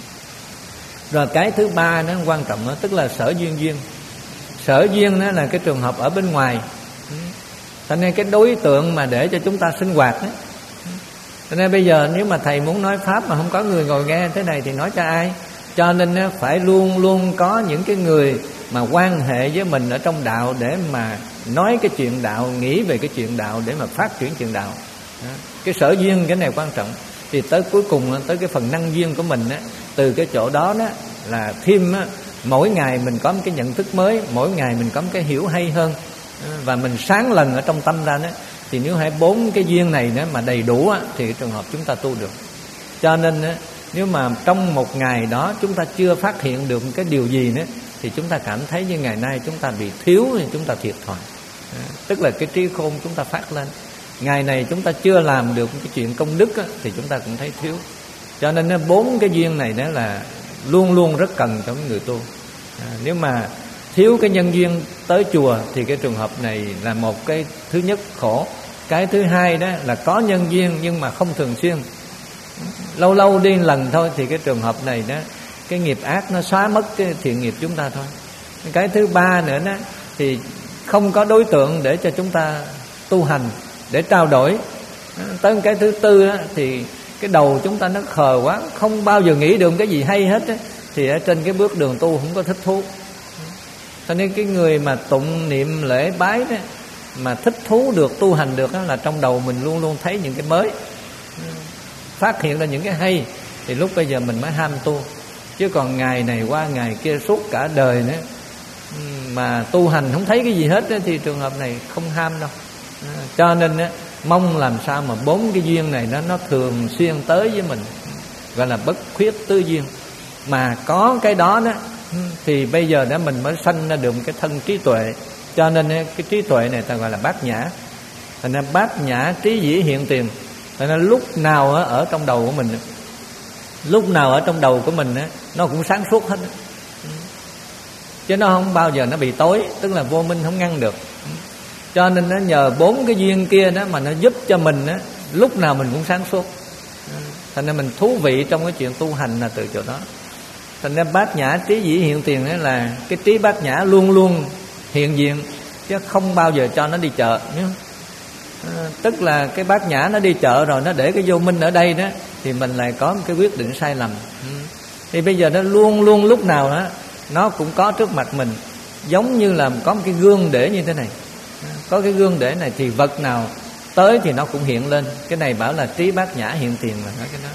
Rồi cái thứ ba nó quan trọng đó, tức là sở duyên duyên. Sở duyên đó là cái trường hợp ở bên ngoài. Cho nên cái đối tượng mà để cho chúng ta sinh hoạt đó. Cho nên bây giờ nếu mà thầy muốn nói Pháp mà không có người ngồi nghe thế này thì nói cho ai? Cho nên phải luôn luôn có những cái người mà quan hệ với mình ở trong đạo, để mà nói cái chuyện đạo, nghĩ về cái chuyện đạo, để mà phát triển chuyện đạo. Cái sở duyên cái này quan trọng. Thì tới cuối cùng, tới cái phần năng duyên của mình á, từ cái chỗ đó đó là thêm á, mỗi ngày mình có một cái nhận thức mới, mỗi ngày mình có một cái hiểu hay hơn, và mình sáng lần ở trong tâm ra đó. Thì nếu hai bốn cái duyên này đó mà đầy đủ á, thì cái trường hợp chúng ta tu được. Cho nên á, Nếu mà trong một ngày đó chúng ta chưa phát hiện được cái điều gì nữa, thì chúng ta cảm thấy như ngày nay chúng ta bị thiếu, thì chúng ta thiệt thòi. Tức là cái trí khôn chúng ta phát lên. Ngày này chúng ta chưa làm được cái chuyện công đức á, thì chúng ta cũng thấy thiếu. Cho nên bốn cái duyên này đó là luôn luôn rất cần cho người tu. à, Nếu mà thiếu cái nhân duyên tới chùa thì cái trường hợp này là một cái thứ nhất khổ. Cái thứ hai đó là có nhân duyên nhưng mà không thường xuyên, lâu lâu đi lần thôi, thì cái trường hợp này đó, cái nghiệp ác nó xóa mất cái thiện nghiệp chúng ta thôi. Cái thứ ba nữa đó thì không có đối tượng để cho chúng ta tu hành, để trao đổi. Tới cái thứ tư đó, thì cái đầu chúng ta nó khờ quá, không bao giờ nghĩ được cái gì hay hết đó, thì ở trên cái bước đường tu không có thích thú. Cho nên cái người mà tụng niệm lễ bái đó, mà thích thú được, tu hành được đó, là trong đầu mình luôn luôn thấy những cái mới, phát hiện ra những cái hay, thì lúc bây giờ mình mới ham tu. Chứ còn ngày này qua ngày kia suốt cả đời nữa mà tu hành không thấy cái gì hết đó, thì trường hợp này không ham đâu. Cho nên đó, mong làm sao mà bốn cái duyên này nó, nó thường xuyên tới với mình, gọi là bất khuyết tứ duyên. Mà có cái đó đó thì bây giờ đó mình mới sanh ra được cái thân trí tuệ. Cho nên cái trí tuệ này ta gọi là bát nhã. Thành ra bát nhã trí dĩ hiện tiền. Thành ra lúc nào ở trong đầu của mình, lúc nào ở trong đầu của mình nó cũng sáng suốt hết, chứ nó không bao giờ nó bị tối, tức là vô minh không ngăn được. Cho nên nó nhờ bốn cái duyên kia đó mà nó giúp cho mình đó, lúc nào mình cũng sáng suốt. Thành ra mình thú vị trong cái chuyện tu hành là từ chỗ đó. Thành ra bát nhã trí dĩ hiện tiền đó là cái trí bát nhã luôn luôn hiện diện, chứ không bao giờ cho nó đi chợ nhé. À, tức là cái bát nhã nó đi chợ rồi, nó để cái vô minh ở đây đó, thì mình lại có một cái quyết định sai lầm. ừ. Thì bây giờ nó luôn luôn lúc nào đó nó cũng có trước mặt mình, giống như là có một cái gương để như thế này. Có cái gương để này thì vật nào tới thì nó cũng hiện lên. Cái này bảo là trí bát nhã hiện tiền, là nói cái đó.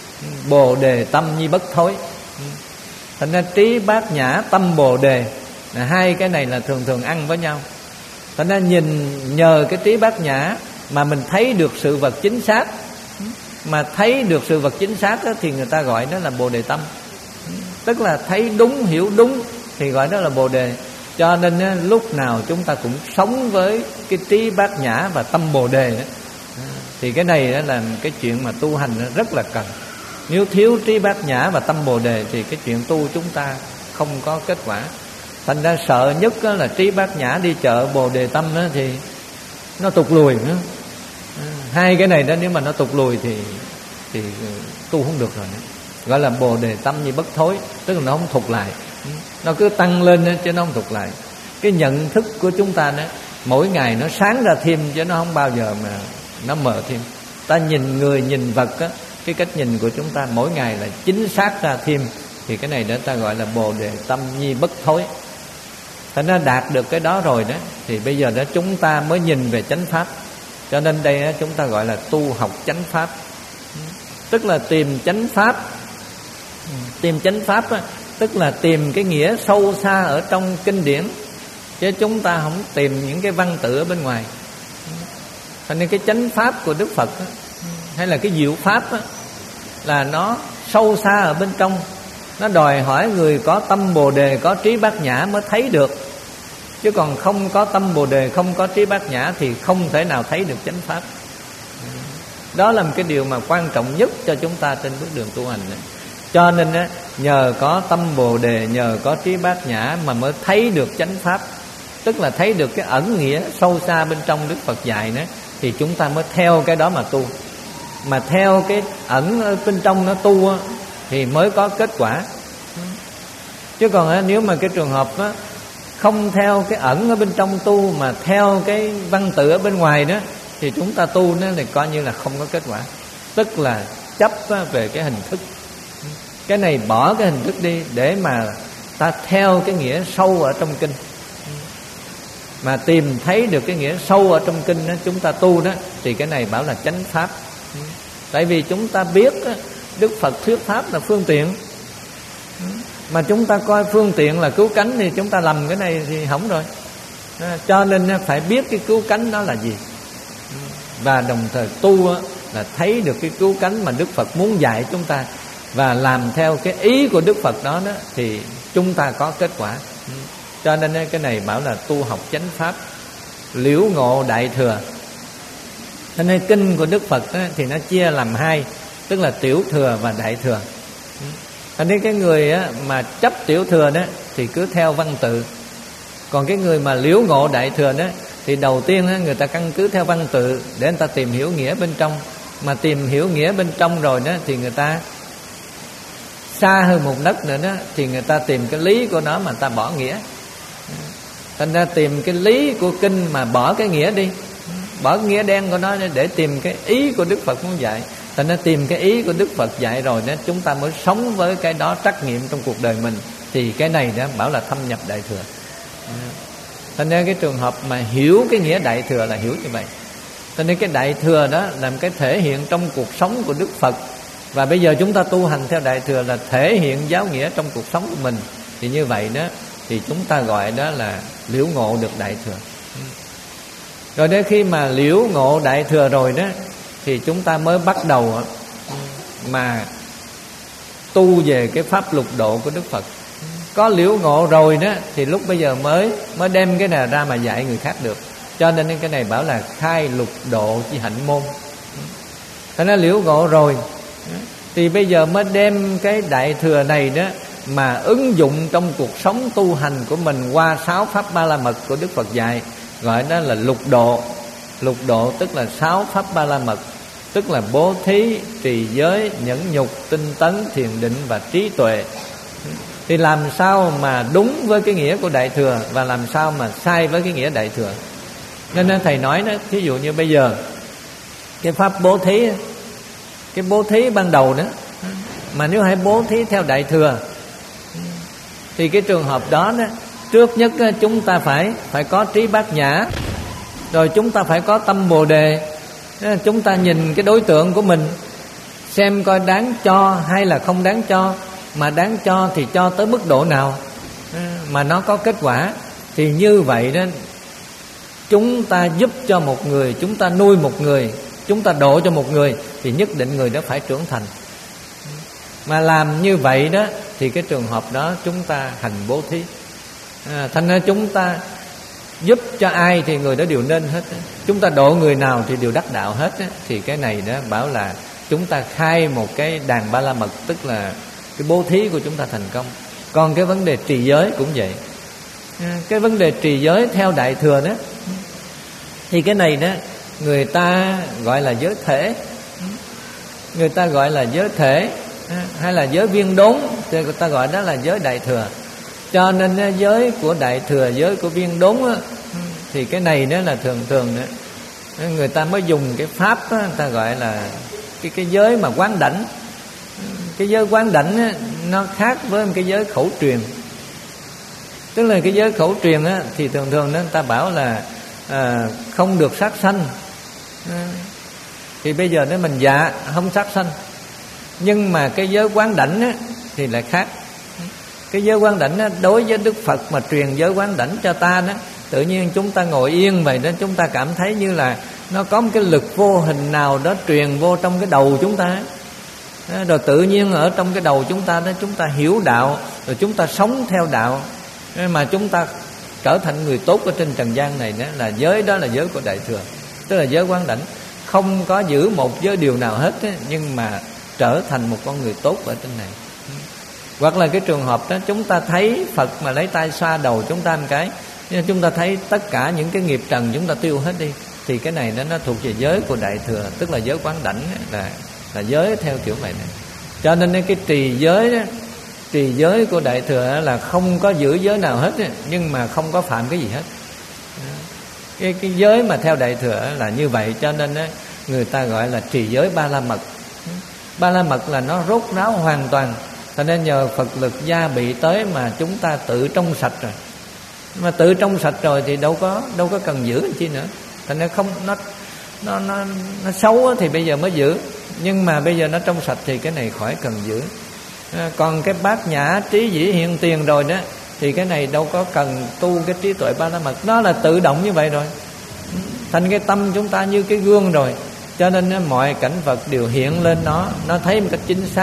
Bồ đề tâm nhi bất thối. Thành ra trí bát nhã tâm bồ đề là hai cái này là thường thường ăn với nhau. Thành ra nhìn nhờ cái trí bát nhã mà mình thấy được sự vật chính xác. Mà thấy được sự vật chính xác đó, thì người ta gọi đó là bồ đề tâm. Tức là thấy đúng, hiểu đúng thì gọi đó là bồ đề. Cho nên á, lúc nào chúng ta cũng sống với cái trí bát nhã và tâm bồ đề đó. Thì cái này đó là cái chuyện mà tu hành rất là cần. Nếu thiếu trí bát nhã và tâm bồ đề thì cái chuyện tu chúng ta không có kết quả. Thành ra sợ nhất đó là trí bát nhã đi chợ, bồ đề tâm đó thì nó tụt lùi nữa. Hai cái này đó nếu mà nó tụt lùi thì thì tu không được rồi nữa. Gọi là bồ đề tâm như bất thối, tức là nó không thụt lại, nó cứ tăng lên chứ nó không thụt lại. Cái nhận thức của chúng ta đó mỗi ngày nó sáng ra thêm, chứ nó không bao giờ mà nó mờ thêm. Ta nhìn người nhìn vật á, cái cách nhìn của chúng ta mỗi ngày là chính xác ra thêm, thì cái này đó ta gọi là bồ đề tâm nhi bất thối. Thành ra đạt được cái đó rồi đó, thì bây giờ đó chúng ta mới nhìn về chánh pháp. Cho nên đây đó, chúng ta gọi là tu học chánh pháp, tức là tìm chánh pháp. Tìm chánh pháp á, tức là tìm cái nghĩa sâu xa ở trong kinh điển, chứ chúng ta không tìm những cái văn tự ở bên ngoài. Cho nên cái chánh pháp của Đức Phật á, hay là cái diệu pháp á, là nó sâu xa ở bên trong. Nó đòi hỏi người có tâm bồ đề, có trí bát nhã mới thấy được. Chứ còn không có tâm bồ đề, không có trí bát nhã thì không thể nào thấy được chánh pháp. Đó là một cái điều mà quan trọng nhất cho chúng ta trên bước đường tu hành này. Cho nên á, nhờ có tâm bồ đề, nhờ có trí bát nhã mà mới thấy được chánh pháp. Tức là thấy được cái ẩn nghĩa sâu xa bên trong Đức Phật dạy nữa, thì chúng ta mới theo cái đó mà tu. Mà theo cái ẩn ở bên trong nó tu á, thì mới có kết quả. Chứ còn á, nếu mà cái trường hợp á, không theo cái ẩn ở bên trong tu, mà theo cái văn tự ở bên ngoài đó, thì chúng ta tu nó thì coi như là không có kết quả. Tức là chấp về cái hình thức. Cái này bỏ cái hình thức đi, để mà ta theo cái nghĩa sâu ở trong kinh, mà tìm thấy được cái nghĩa sâu ở trong kinh đó, chúng ta tu đó, thì cái này bảo là chánh pháp. Tại vì chúng ta biết Đức Phật thuyết pháp là phương tiện, mà chúng ta coi phương tiện là cứu cánh thì chúng ta lầm cái này thì hỏng rồi. Cho nên phải biết cái cứu cánh đó là gì, và đồng thời tu là thấy được cái cứu cánh mà Đức Phật muốn dạy chúng ta. và làm theo cái ý của Đức Phật đó, đó thì chúng ta có kết quả. Cho nên cái này bảo là tu học chánh pháp, liễu ngộ đại thừa. Cho nên kinh của Đức Phật đó, thì nó chia làm hai, tức là tiểu thừa và đại thừa. Cho nên cái người á, mà chấp tiểu thừa đó thì cứ theo văn tự. Còn cái người mà liễu ngộ đại thừa đó thì đầu tiên á, người ta căn cứ theo văn tự để người ta tìm hiểu nghĩa bên trong. Mà tìm hiểu nghĩa bên trong rồi đó thì người ta xa hơn một nấc nữa đó, thì người ta tìm cái lý của nó mà người ta bỏ nghĩa. Thành ra tìm cái lý của kinh mà bỏ cái nghĩa đi, bỏ cái nghĩa đen của nó để tìm cái ý của Đức Phật muốn dạy. Thành ra tìm cái ý của Đức Phật dạy rồi đó, chúng ta mới sống với cái đó trắc nghiệm trong cuộc đời mình. Thì cái này đó bảo là thâm nhập đại thừa. Thành ra cái trường hợp mà hiểu cái nghĩa đại thừa là hiểu như vậy. Cho nên cái đại thừa đó là một cái thể hiện trong cuộc sống của Đức Phật. Và bây giờ chúng ta tu hành theo đại thừa là thể hiện giáo nghĩa trong cuộc sống của mình. Thì như vậy đó thì chúng ta gọi đó là liễu ngộ được đại thừa. Rồi đến khi mà liễu ngộ đại thừa rồi đó thì chúng ta mới bắt đầu mà tu về cái pháp lục độ của Đức Phật. Có liễu ngộ rồi đó thì lúc bây giờ mới mới đem cái này ra mà dạy người khác được. Cho nên cái này bảo là khai lục độ chi hạnh môn. Thế nó liễu ngộ rồi thì bây giờ mới đem cái đại thừa này đó mà ứng dụng trong cuộc sống tu hành của mình qua sáu pháp ba la mật của Đức Phật dạy, gọi đó là lục độ. Lục độ tức là sáu pháp ba la mật, tức là bố thí, trì giới, nhẫn nhục, tinh tấn, thiền định và trí tuệ. Thì làm sao mà đúng với cái nghĩa của đại thừa và làm sao mà sai với cái nghĩa đại thừa. Nên thầy nói đó, thí dụ như bây giờ cái pháp bố thí, cái bố thí ban đầu đó, mà nếu hãy bố thí theo đại thừa thì cái trường hợp đó, đó trước nhất chúng ta phải phải có trí bát nhã, rồi chúng ta phải có tâm bồ đề. Chúng ta nhìn cái đối tượng của mình xem coi đáng cho hay là không đáng cho, mà đáng cho thì cho tới mức độ nào mà nó có kết quả. Thì như vậy đó, chúng ta giúp cho một người, chúng ta nuôi một người, chúng ta độ cho một người thì nhất định người đó phải trưởng thành. Mà làm như vậy đó thì cái trường hợp đó chúng ta hành bố thí. à, Thành ra chúng ta giúp cho ai thì người đó đều nên hết. Chúng ta độ người nào thì đều đắc đạo hết. Thì cái này đó bảo là chúng ta khai một cái đàn ba la mật, tức là cái bố thí của chúng ta thành công. Còn cái vấn đề trì giới cũng vậy. Cái vấn đề trì giới theo đại thừa đó thì cái này đó người ta gọi là giới thể, người ta gọi là giới thể, hay là giới viên đốn thì người ta gọi đó là giới đại thừa. Cho nên giới của đại thừa, giới của viên đốn đó, thì cái này đó là thường thường đó, người ta mới dùng cái pháp đó, người ta gọi là cái cái giới mà quán đảnh. Cái giới quán đảnh đó, nó khác với một cái giới khẩu truyền. Tức là cái giới khẩu truyền á, thì thường thường đó, người ta bảo là à, không được sát sanh. à, Thì bây giờ nếu mình dạ không sát sanh. Nhưng mà cái giới quán đảnh á, thì lại khác. Cái giới quán đảnh á, đối với Đức Phật mà truyền giới quán đảnh cho ta đó, tự nhiên chúng ta ngồi yên vậy đó, chúng ta cảm thấy như là nó có một cái lực vô hình nào đó truyền vô trong cái đầu chúng ta. Rồi tự nhiên ở trong cái đầu chúng ta đó, chúng ta hiểu đạo, rồi chúng ta sống theo đạo, mà chúng ta trở thành người tốt ở trên trần gian này đó, là giới đó là giới của đại thừa, tức là giới quán đảnh. Không có giữ một giới điều nào hết ấy, nhưng mà trở thành một con người tốt ở trên này. Hoặc là cái trường hợp đó chúng ta thấy Phật mà lấy tay xoa đầu chúng ta một cái, chúng ta thấy tất cả những cái nghiệp trần chúng ta tiêu hết đi. Thì cái này nó, nó thuộc về giới của đại thừa, tức là giới quán đảnh, là, là giới theo kiểu này này. Cho nên cái trì giới đó, trì giới của đại thừa là không có giữ giới nào hết, nhưng mà không có phạm cái gì hết. Cái, cái giới mà theo đại thừa là như vậy. Cho nên người ta gọi là trì giới ba la mật. Ba la mật là nó rốt ráo hoàn toàn. Cho nên nhờ Phật lực gia bị tới mà chúng ta tự trong sạch rồi. Mà tự trong sạch rồi thì đâu có đâu có cần giữ chi nữa. Thành ra không nó nó nó nó xấu thì bây giờ mới giữ, nhưng mà bây giờ nó trong sạch thì cái này khỏi cần giữ. À, còn cái bát nhã trí dĩ hiện tiền rồi đó thì cái này đâu có cần tu cái trí tuệ ba la mật, nó là tự động như vậy rồi. Thành cái tâm chúng ta như cái gương rồi, cho nên mọi cảnh vật đều hiện lên nó, nó thấy một cách chính xác.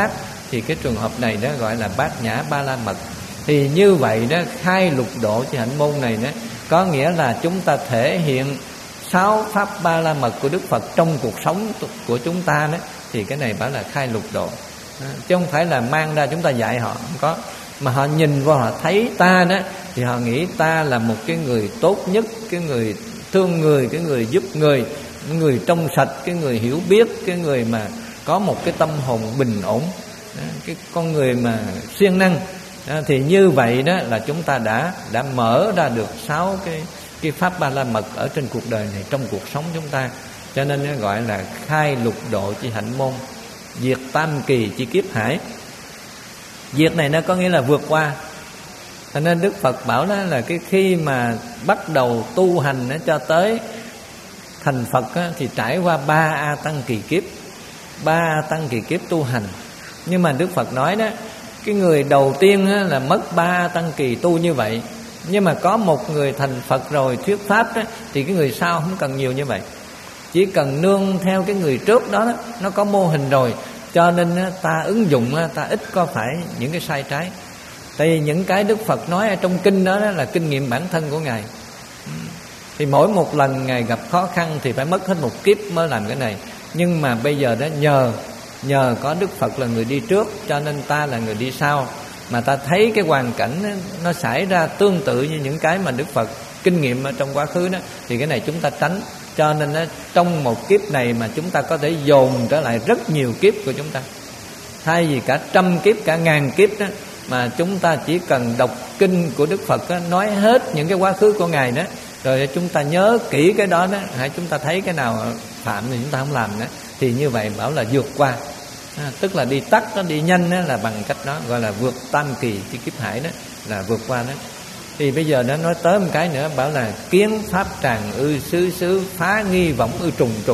thì cái trường hợp này đó gọi là bát nhã ba la mật. Thì như vậy đó, khai lục độ chi hạnh môn này đó có nghĩa là chúng ta thể hiện sáu pháp ba la mật của Đức Phật trong cuộc sống của chúng ta đó, thì cái này bảo là khai lục độ. Chứ không phải là mang ra chúng ta dạy họ, không có. Mà họ nhìn vào họ thấy ta đó thì họ nghĩ ta là một cái người tốt nhất, cái người thương người, cái người giúp người, cái người trong sạch, cái người hiểu biết, cái người mà có một cái tâm hồn bình ổn, cái con người mà siêng năng. Thì như vậy đó là chúng ta đã đã mở ra được sáu cái cái pháp ba la mật ở trên cuộc đời này, trong cuộc sống chúng ta. Cho nên nó gọi là khai lục độ chi hạnh môn, diệt tam kỳ chi kiếp hải. Diệt này nó có nghĩa là vượt qua. Cho nên Đức Phật bảo đó là cái khi mà bắt đầu tu hành đó, cho tới thành Phật đó, thì trải qua ba a tăng kỳ kiếp, ba a tăng kỳ kiếp tu hành. Nhưng mà Đức Phật nói đó, cái người đầu tiên đó là mất ba a tăng kỳ tu như vậy, nhưng mà có một người thành Phật rồi thuyết pháp đó, thì cái người sau không cần nhiều như vậy, chỉ cần nương theo cái người trước đó, đó nó có mô hình rồi, cho nên ta ứng dụng ta ít có phải những cái sai trái. Tại vì những cái Đức Phật nói ở trong kinh đó, đó là kinh nghiệm bản thân của Ngài. Thì mỗi một lần Ngài gặp khó khăn thì phải mất hết một kiếp mới làm cái này. Nhưng mà bây giờ đó nhờ nhờ có Đức Phật là người đi trước, cho nên ta là người đi sau, mà ta thấy cái hoàn cảnh đó, nó xảy ra tương tự như những cái mà Đức Phật kinh nghiệm ở trong quá khứ đó, thì cái này chúng ta tránh. Cho nên đó, trong một kiếp này mà chúng ta có thể dồn trở lại rất nhiều kiếp của chúng ta, thay vì cả trăm kiếp, cả ngàn kiếp đó, mà chúng ta chỉ cần đọc kinh của Đức Phật đó, nói hết những cái quá khứ của Ngài đó, rồi chúng ta nhớ kỹ cái đó đó, hãy chúng ta thấy cái nào phạm thì chúng ta không làm nữa, thì như vậy bảo là vượt qua. À, tức là đi tắt nó đi nhanh đó, là bằng cách đó gọi là vượt tam kỳ chi kiếp hải, đó là vượt qua đó. Thì bây giờ nó nói tới một cái nữa, bảo là kiến pháp tràng ư xứ xứ, phá nghi võng ư trùng trùng.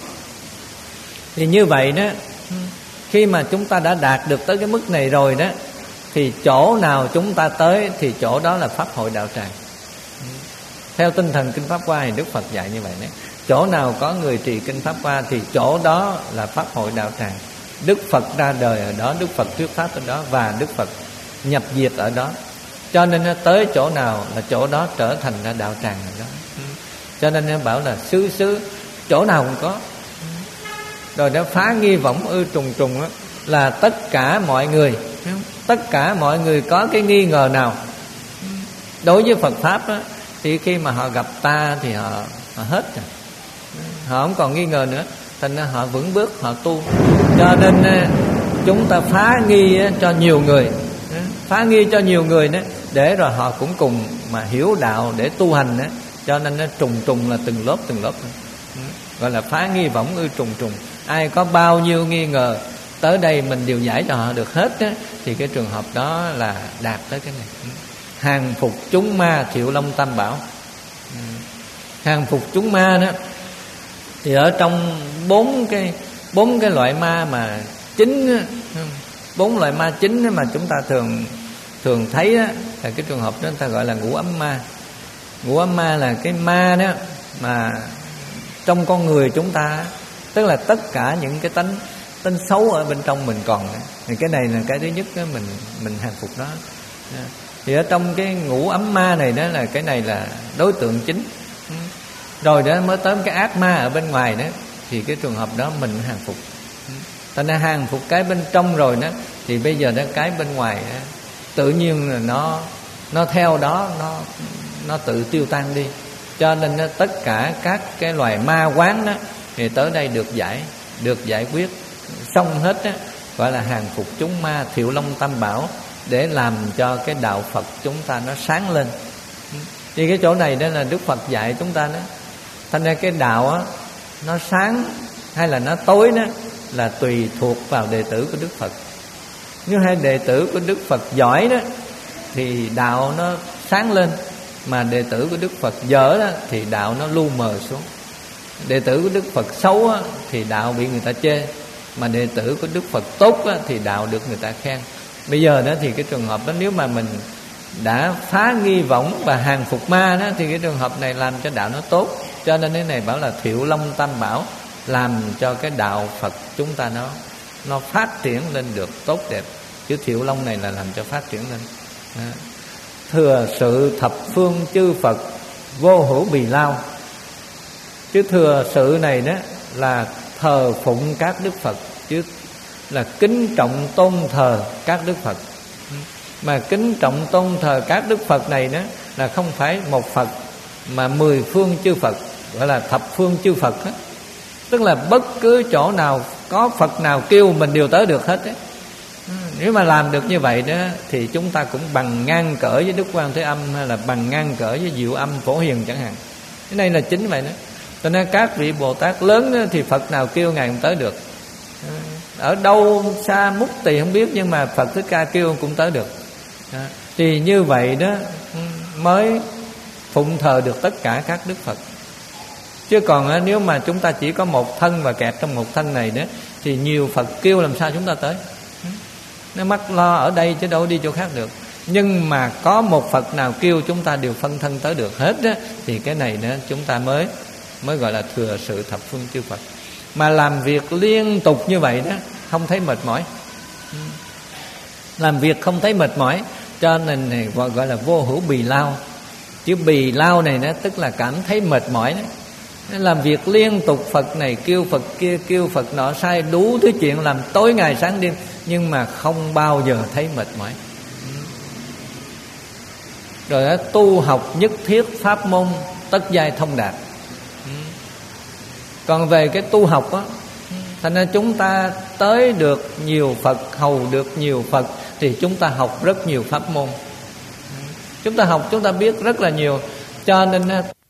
Thì như vậy đó, khi mà chúng ta đã đạt được tới cái mức này rồi đó, thì chỗ nào chúng ta tới thì chỗ đó là pháp hội đạo tràng. Theo tinh thần kinh Pháp Hoa thì Đức Phật dạy như vậy đấy. Chỗ nào có người trì kinh Pháp Hoa thì chỗ đó là pháp hội đạo tràng. Đức Phật ra đời ở đó, Đức Phật thuyết pháp ở đó, và Đức Phật nhập diệt ở đó. Cho nên nó tới chỗ nào là chỗ đó trở thành ra đạo tràng rồi đó. Cho nên nó bảo là xứ xứ, chỗ nào cũng có. Rồi nó phá nghi võng ư trùng trùng đó, là tất cả mọi người, tất cả mọi người có cái nghi ngờ nào đối với Phật pháp đó, thì khi mà họ gặp ta thì họ, họ hết rồi, họ không còn nghi ngờ nữa, thành ra họ vững bước, họ tu. Cho nên chúng ta phá nghi cho nhiều người, phá nghi cho nhiều người đó, để rồi họ cũng cùng mà hiểu đạo để tu hành đó. Cho nên nó trùng trùng là từng lớp từng lớp, gọi là phá nghi võng ư trùng trùng. Ai có bao nhiêu nghi ngờ tới đây mình đều giải cho họ được hết đó, thì cái trường hợp đó là đạt tới cái này. Hàng phục chúng ma Thiệu Long Tam Bảo. Hàng phục chúng ma đó thì ở trong bốn cái bốn cái loại ma mà chính, bốn loại ma chính mà chúng ta thường thường thấy đó, là cái trường hợp đó người ta gọi là ngũ ấm ma. Ngũ ấm ma là cái ma đó mà trong con người chúng ta, tức là tất cả những cái tánh tánh xấu ở bên trong mình còn. Thì cái này là cái thứ nhất đó, mình mình hàng phục đó. Thì ở trong cái ngũ ấm ma này đó, là cái này là đối tượng chính. Rồi đó mới tới cái ác ma ở bên ngoài đó, thì cái trường hợp đó mình hàng phục. Thành ra hàng phục cái bên trong rồi đó, thì bây giờ đó cái bên ngoài đó, tự nhiên là nó nó theo đó, nó nó tự tiêu tan đi. Cho nên đó, tất cả các cái loài ma quán đó thì tới đây được giải, được giải quyết xong hết đó, gọi là hàng phục chúng ma Thiệu Long Tam Bảo, để làm cho cái đạo Phật chúng ta nó sáng lên. Thì cái chỗ này đó là Đức Phật dạy chúng ta đó. Thành ra cái đạo á, nó sáng hay là nó tối đó là tùy thuộc vào đệ tử của Đức Phật. Nếu hai đệ tử của Đức Phật giỏi đó thì đạo nó sáng lên, mà đệ tử của Đức Phật dở đó thì đạo nó lu mờ xuống. Đệ tử của Đức Phật xấu á, thì đạo bị người ta chê, mà đệ tử của Đức Phật tốt á, thì đạo được người ta khen. Bây giờ đó thì cái trường hợp đó, nếu mà mình đã phá nghi võng và hàng phục ma đó, thì cái trường hợp này làm cho đạo nó tốt. Cho nên cái này bảo là Thiệu Long Tam Bảo, làm cho cái đạo Phật chúng ta nó nó phát triển lên được tốt đẹp. Chữ Thiệu Long này là làm cho phát triển lên. Đó. Thừa sự thập phương chư Phật vô hữu bì lao. Chữ thừa sự này đó là thờ phụng các đức Phật, chứ là kính trọng tôn thờ các đức Phật. Mà kính trọng tôn thờ các đức Phật này đó là không phải một Phật mà mười phương chư Phật, gọi là thập phương chư Phật đó. Tức là bất cứ chỗ nào có Phật nào kêu mình đều tới được hết đấy. Nếu mà làm được như vậy đó thì chúng ta cũng bằng ngang cỡ với Đức Quan Thế Âm, hay là bằng ngang cỡ với Diệu Âm Phổ Hiền chẳng hạn. Cái này là chính vậy đó. Cho nên các vị Bồ Tát lớn đó, thì Phật nào kêu Ngài cũng tới được. Ở đâu xa mút tì không biết, nhưng mà Phật Thích Ca kêu cũng tới được. Thì như vậy đó mới phụng thờ được tất cả các đức Phật. Chứ còn nếu mà chúng ta chỉ có một thân và kẹt trong một thân này đó thì nhiều Phật kêu làm sao chúng ta tới. Nó mắc lo ở đây chứ đâu đi chỗ khác được. Nhưng mà có một Phật nào kêu chúng ta đều phân thân tới được hết đó, thì cái này nữa chúng ta mới mới gọi là thừa sự thập phương chư Phật. Mà làm việc liên tục như vậy đó không thấy mệt mỏi. Làm việc không thấy mệt mỏi, cho nên này gọi, gọi là vô hữu bì lao. Chứ bì lao này nó tức là cảm thấy mệt mỏi đấy. Làm việc liên tục, Phật này kêu Phật kia, kêu Phật nọ, sai đủ thứ chuyện, làm tối ngày sáng đêm, nhưng mà không bao giờ thấy mệt mỏi. Rồi đó, tu học nhất thiết pháp môn tất giai thông đạt. Còn về cái tu học á, thành ra chúng ta tới được nhiều Phật, hầu được nhiều Phật, thì chúng ta học rất nhiều pháp môn. Chúng ta học, chúng ta biết rất là nhiều. Cho nên